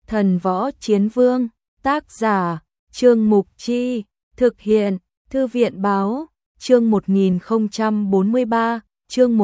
Thần Võ Chiến Vương, tác giả, Trương Mục Chi, thực hiện, Thư viện Báo, chương 1043, chương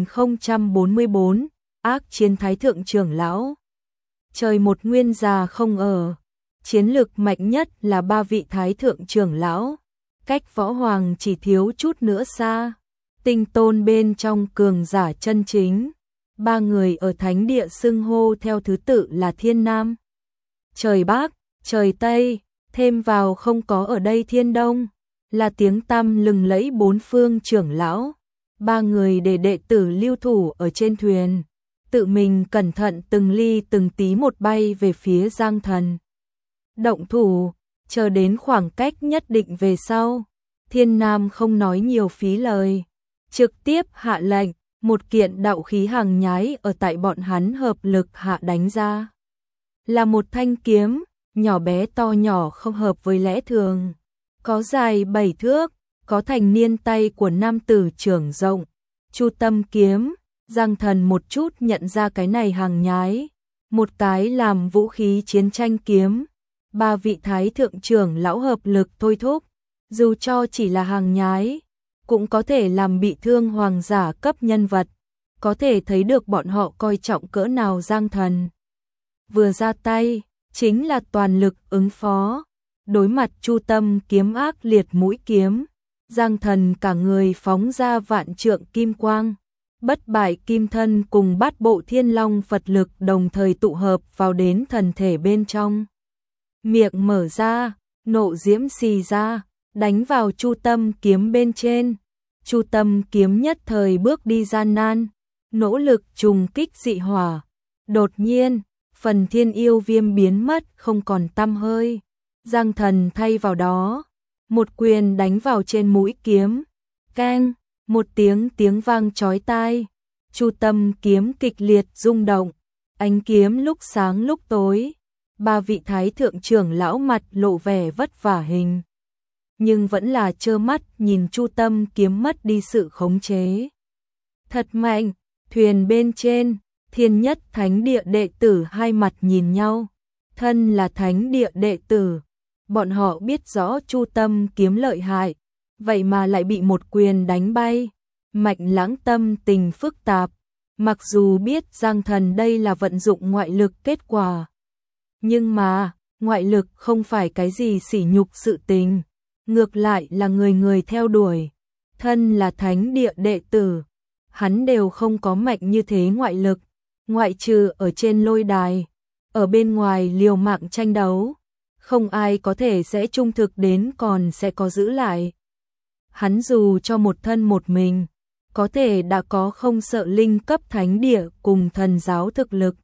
1044, ác chiến Thái Thượng trưởng lão. Trời một nguyên già không ở, chiến lực mạnh nhất là 3 vị Thái Thượng trưởng lão, cách Võ Hoàng chỉ thiếu chút nữa xa. Tinh tôn bên trong cường giả chân chính, 3 người ở thánh địa xưng hô theo thứ tự là Thiên Nam, Trời Bắc, Trời Tây, thêm vào không có ở đây Thiên Đông, là tiếng tăm lừng lẫy 4 phương trưởng lão. 3 người để đệ tử lưu thủ ở trên thuyền, tự mình cẩn thận từng ly từng tí một bay về phía Giang Thần. Động thủ, chờ đến khoảng cách nhất định về sau, Thiên Nam không nói nhiều phí lời, trực tiếp hạ lệnh, một kiện đạo khí hàng nhái ở tại bọn hắn hợp lực hạ đánh ra. Là một thanh kiếm, nhỏ bé to nhỏ không hợp với lẽ thường, có dài 7 thước, có thành niên tay của nam tử trưởng rộng. Chu Tâm kiếm, Giang Thần một chút nhận ra cái này hàng nhái, một cái làm vũ khí chiến tranh kiếm. 3 vị Thái Thượng trưởng lão hợp lực thôi thúc, dù cho chỉ là hàng nhái, cũng có thể làm bị thương hoàng giả cấp nhân vật, có thể thấy được bọn họ coi trọng cỡ nào. Giang Thần vừa ra tay, chính là toàn lực ứng phó, đối mặt Chu Tâm kiếm ác liệt mũi kiếm, Giang Thần cả người phóng ra vạn trượng kim quang, bất bại kim thân cùng bát bộ thiên long Phật lực đồng thời tụ hợp vào đến thần thể bên trong. Miệng mở ra, nộ diễm xì ra, đánh vào Chu Tâm kiếm bên trên. Chu Tâm kiếm nhất thời bước đi gian nan, nỗ lực trùng kích dị hỏa. Đột nhiên, phần thiên yêu viêm biến mất không còn tăm hơi. Giang Thần thay vào đó, một quyền đánh vào trên mũi kiếm. Keng, một tiếng vang chói tai. Chu Tâm kiếm kịch liệt rung động, ánh kiếm lúc sáng lúc tối. 3 vị Thái Thượng trưởng lão mặt lộ vẻ vất vả hình, nhưng vẫn là trơ mắt nhìn Chu Tâm kiếm mất đi sự khống chế. Thật mạnh, thuyền bên trên, Thiên Nhất Thánh Địa đệ tử hai mặt nhìn nhau. Thân là Thánh Địa đệ tử, bọn họ biết rõ Chu Tâm kiếm lợi hại, vậy mà lại bị một quyền đánh bay. Mạnh Lãng tâm tình phức tạp, mặc dù biết Giang Thần đây là vận dụng ngoại lực kết quả, nhưng mà, ngoại lực không phải cái gì sỉ nhục sự tình, ngược lại là người người theo đuổi. Thân là Thánh Địa đệ tử, hắn đều không có mạnh như thế ngoại lực, ngoại trừ ở trên lôi đài, ở bên ngoài liều mạng tranh đấu, không ai có thể sẽ trung thực đến còn sẽ có giữ lại. Hắn dù cho một thân một mình, có thể đã có không sợ linh cấp thánh địa cùng thần giáo thực lực.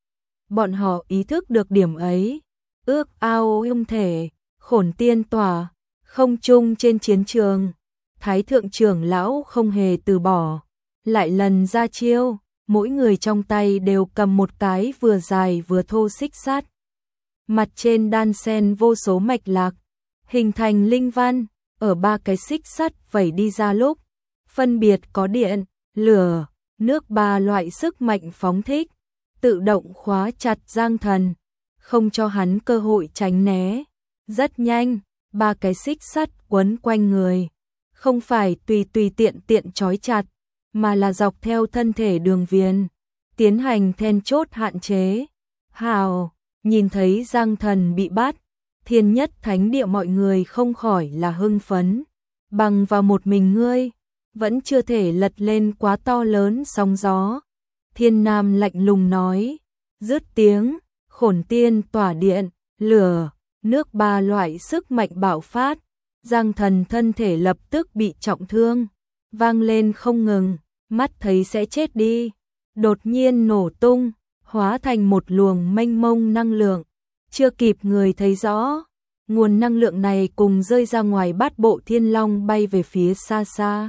Bọn họ ý thức được điểm ấy, ước ao ung thể, khổn tiên tỏa, không chung trên chiến trường. Thái Thượng trưởng lão không hề từ bỏ, lại lần ra chiêu, mỗi người trong tay đều cầm một cái vừa dài vừa thô xích sắt. Mặt trên đan xen vô số mạch lạc, hình thành linh văn, ở 3 cái xích sắt vẩy đi ra lúc, phân biệt có điện, lửa, nước 3 loại sức mạnh phóng thích, tự động khóa chặt Giang Thần, không cho hắn cơ hội tránh né. Rất nhanh, 3 cái xích sắt quấn quanh người, không phải tùy tiện trói chặt, mà là dọc theo thân thể đường viền, tiến hành then chốt hạn chế. Hào, nhìn thấy Giang Thần bị bắt, Thiên Nhất Thánh Địa mọi người không khỏi là hưng phấn, bằng vào một mình ngươi, vẫn chưa thể lật lên quá to lớn sóng gió. Thiên Nam lạnh lùng nói, dứt tiếng, khổn tiên tỏa điện, lửa, nước 3 loại sức mạnh bạo phát, Giang Thần thân thể lập tức bị trọng thương, vang lên không ngừng, mắt thấy sẽ chết đi, đột nhiên nổ tung, hóa thành một luồng mênh mông năng lượng, chưa kịp người thấy rõ, nguồn năng lượng này cùng rơi ra ngoài bát bộ thiên long bay về phía xa xa.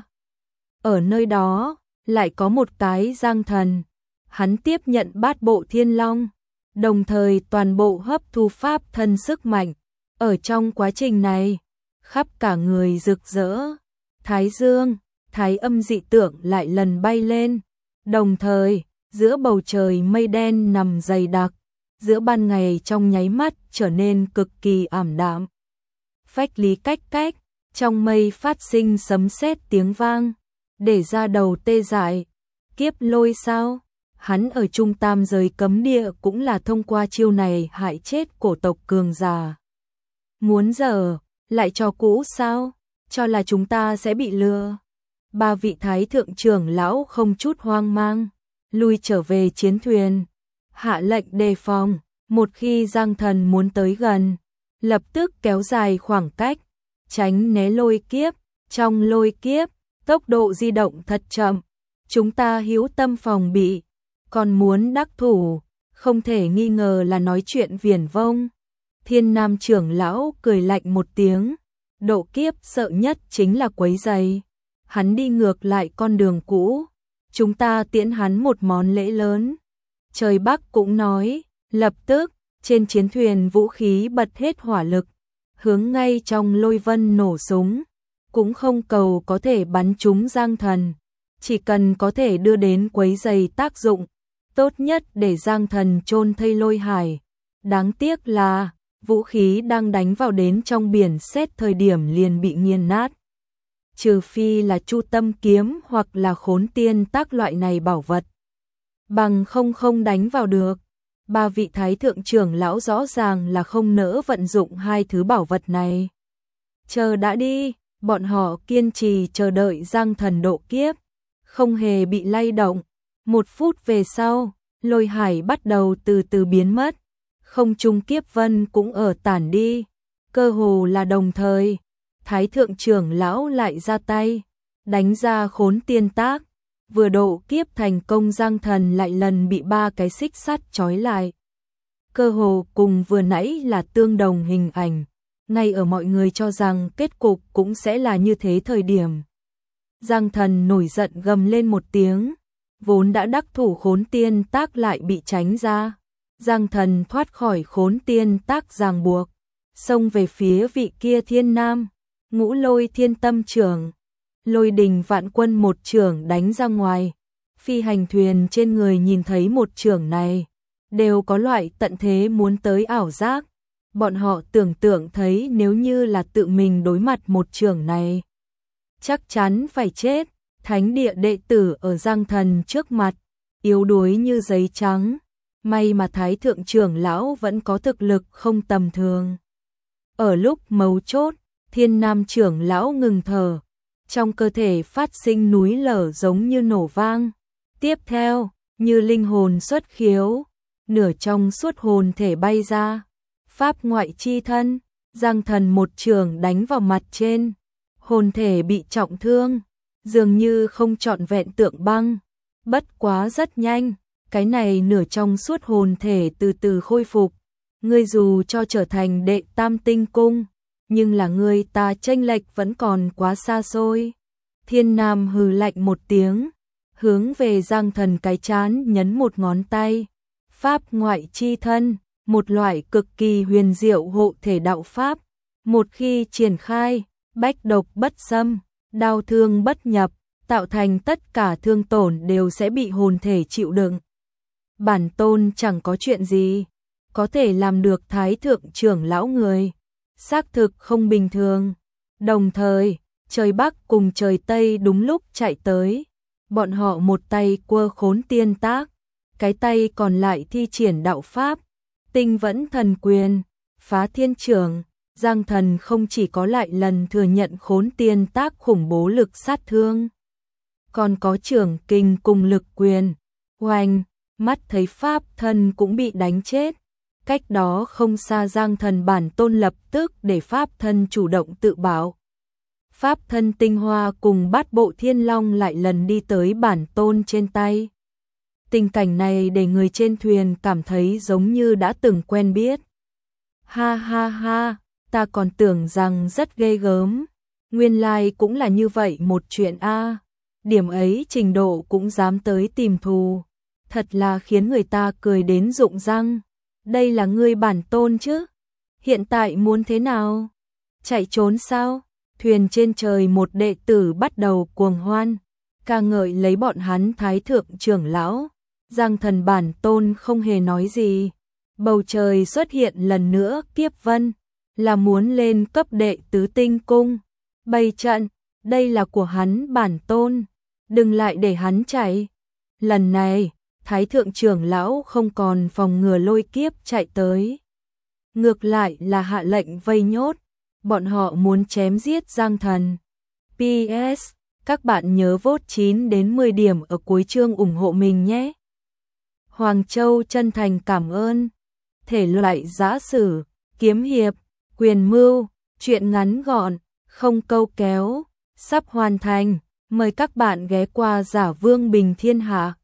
Ở nơi đó, lại có một cái Giang Thần, hắn tiếp nhận bát bộ thiên long, đồng thời toàn bộ hấp thu pháp thân sức mạnh. Ở trong quá trình này, khắp cả người rực rỡ, thái dương, thái âm dị tượng lại lần bay lên, đồng thời, giữa bầu trời mây đen nằm dày đặc, giữa ban ngày trong nháy mắt trở nên cực kỳ ảm đạm. Phách lý cách cách, trong mây phát sinh sấm sét tiếng vang, để ra đầu tê dại. Kiếp lôi sao? Hắn ở trung tam giới cấm địa cũng là thông qua chiêu này hại chết cổ tộc cường giả. Muốn dở, lại cho cũ sao? Cho là chúng ta sẽ bị lừa. Ba vị thái thượng trưởng lão không chút hoang mang, lui trở về chiến thuyền, hạ lệnh đề phòng, một khi Giang Thần muốn tới gần, lập tức kéo dài khoảng cách, tránh né lôi kiếp. Trong lôi kiếp, tốc độ di động thật chậm, chúng ta hữu tâm phòng bị, còn muốn đắc thủ, không thể nghi ngờ là nói chuyện viển vông. Thiên Nam trưởng lão cười lạnh một tiếng, độ kiếp sợ nhất chính là quấy rầy. Hắn đi ngược lại con đường cũ, chúng ta tiễn hắn một món lễ lớn. Trời Bắc cũng nói, lập tức, trên chiến thuyền vũ khí bật hết hỏa lực, hướng ngay trong lôi vân nổ súng, cũng không cầu có thể bắn trúng Giang Thần, chỉ cần có thể đưa đến quấy rầy tác dụng, tốt nhất để Giang Thần chôn thây lôi hải. Đáng tiếc là, vũ khí đang đánh vào đến trong biển xét thời điểm liền bị nghiền nát. Trừ phi là Chu Tâm kiếm hoặc là Khốn Tiên tác loại này bảo vật, bằng không đánh vào được. Ba vị thái thượng trưởng lão rõ ràng là không nỡ vận dụng hai thứ bảo vật này. Chờ đã đi, bọn họ kiên trì chờ đợi Giang Thần độ kiếp, không hề bị lay động. 1 phút về sau, lôi hải bắt đầu từ từ biến mất, không trung kiếp vân cũng ở tản đi, cơ hồ là đồng thời. Thái thượng trưởng lão lại ra tay, đánh ra Khốn Tiên tác, vừa độ kiếp thành công Giang Thần lại lần bị 3 cái xích sắt trói lại. Cơ hồ cùng vừa nãy là tương đồng hình ảnh, ngay ở mọi người cho rằng kết cục cũng sẽ là như thế thời điểm. Giang Thần nổi giận gầm lên một tiếng, vốn đã đắc thủ Khốn Tiên tác lại bị tránh ra. Giang Thần thoát khỏi Khốn Tiên tác ràng buộc, xông về phía vị kia Thiên Nam, Ngũ Lôi Thiên Tâm trưởng. Lôi Đình Vạn Quân một trưởng đánh ra ngoài. Phi hành thuyền trên người nhìn thấy một trưởng này, đều có loại tận thế muốn tới ảo giác. Bọn họ tưởng tượng thấy nếu như là tự mình đối mặt một trưởng này, chắc chắn phải chết. Thánh địa đệ tử ở Giang Thần trước mặt, yếu đuối như giấy trắng. May mà Thái thượng trưởng lão vẫn có thực lực không tầm thường. Ở lúc mấu chốt, Thiên Nam trưởng lão ngừng thở, trong cơ thể phát sinh núi lở giống như nổ vang. Tiếp theo, như linh hồn xuất khiếu, nửa trong suốt hồn thể bay ra. Pháp ngoại chi thân, Giang Thần một trường đánh vào mặt trên, hồn thể bị trọng thương, dường như không trọn vẹn tượng băng. Bất quá rất nhanh, cái này nửa trong suốt hồn thể từ từ khôi phục. Ngươi dù cho trở thành đệ tam tinh cung, nhưng là ngươi ta chênh lệch vẫn còn quá xa xôi. Thiên Nam hừ lạnh một tiếng, hướng về Giang Thần cái chán nhấn một ngón tay. Pháp ngoại chi thân, một loại cực kỳ huyền diệu hộ thể đạo pháp, một khi triển khai, bách độc bất xâm, đau thương bất nhập, tạo thành tất cả thương tổn đều sẽ bị hồn thể chịu đựng. Bản tôn chẳng có chuyện gì, có thể làm được Thái thượng trưởng lão người, xác thực không bình thường. Đồng thời, trời Bắc cùng trời Tây đúng lúc chạy tới, bọn họ một tay quơ Khốn Tiên tác, cái tay còn lại thi triển đạo pháp, Tinh Vẫn Thần Quyền, Phá Thiên Trưởng. Giang Thần không chỉ có lại lần thừa nhận Khốn Tiên tác khủng bố lực sát thương, còn có trưởng kình cùng lực quyền. Oanh, mắt thấy pháp thân cũng bị đánh chết. Cách đó không xa Giang Thần bản tôn lập tức để pháp thân chủ động tự bảo. Pháp thân tinh hoa cùng Bát Bộ Thiên Long lại lần đi tới bản tôn trên tay. Tình cảnh này để người trên thuyền cảm thấy giống như đã từng quen biết. Ha ha ha, ta còn tưởng rằng rất ghê gớm, nguyên lai cũng là như vậy một chuyện a. Điểm ấy trình độ cũng dám tới tìm thù, thật là khiến người ta cười đến rụng răng. Đây là ngươi bản tôn chứ? Hiện tại muốn thế nào? Chạy trốn sao? Thuyền trên trời một đệ tử bắt đầu cuồng hoan, ca ngợi lấy bọn hắn Thái thượng trưởng lão. Giang Thần bản tôn không hề nói gì, Bầu trời xuất hiện lần nữa kiếp vân, là muốn lên cấp đệ tứ tinh cung. Bày trận, đây là của hắn bản tôn, đừng lại để hắn chạy. Lần này, Thái thượng trưởng lão không còn phòng ngừa lôi kiếp chạy tới. Ngược lại là hạ lệnh vây nhốt, bọn họ muốn chém giết Giang Thần. PS, các bạn nhớ vote 9 đến 10 điểm ở cuối chương ủng hộ mình nhé. Hoàng Châu chân thành cảm ơn. Thể loại giã sử, kiếm hiệp, quyền mưu, truyện ngắn gọn, không câu kéo, sắp hoàn thành. Mời các bạn ghé qua Giả Vương Bình Thiên Hạ.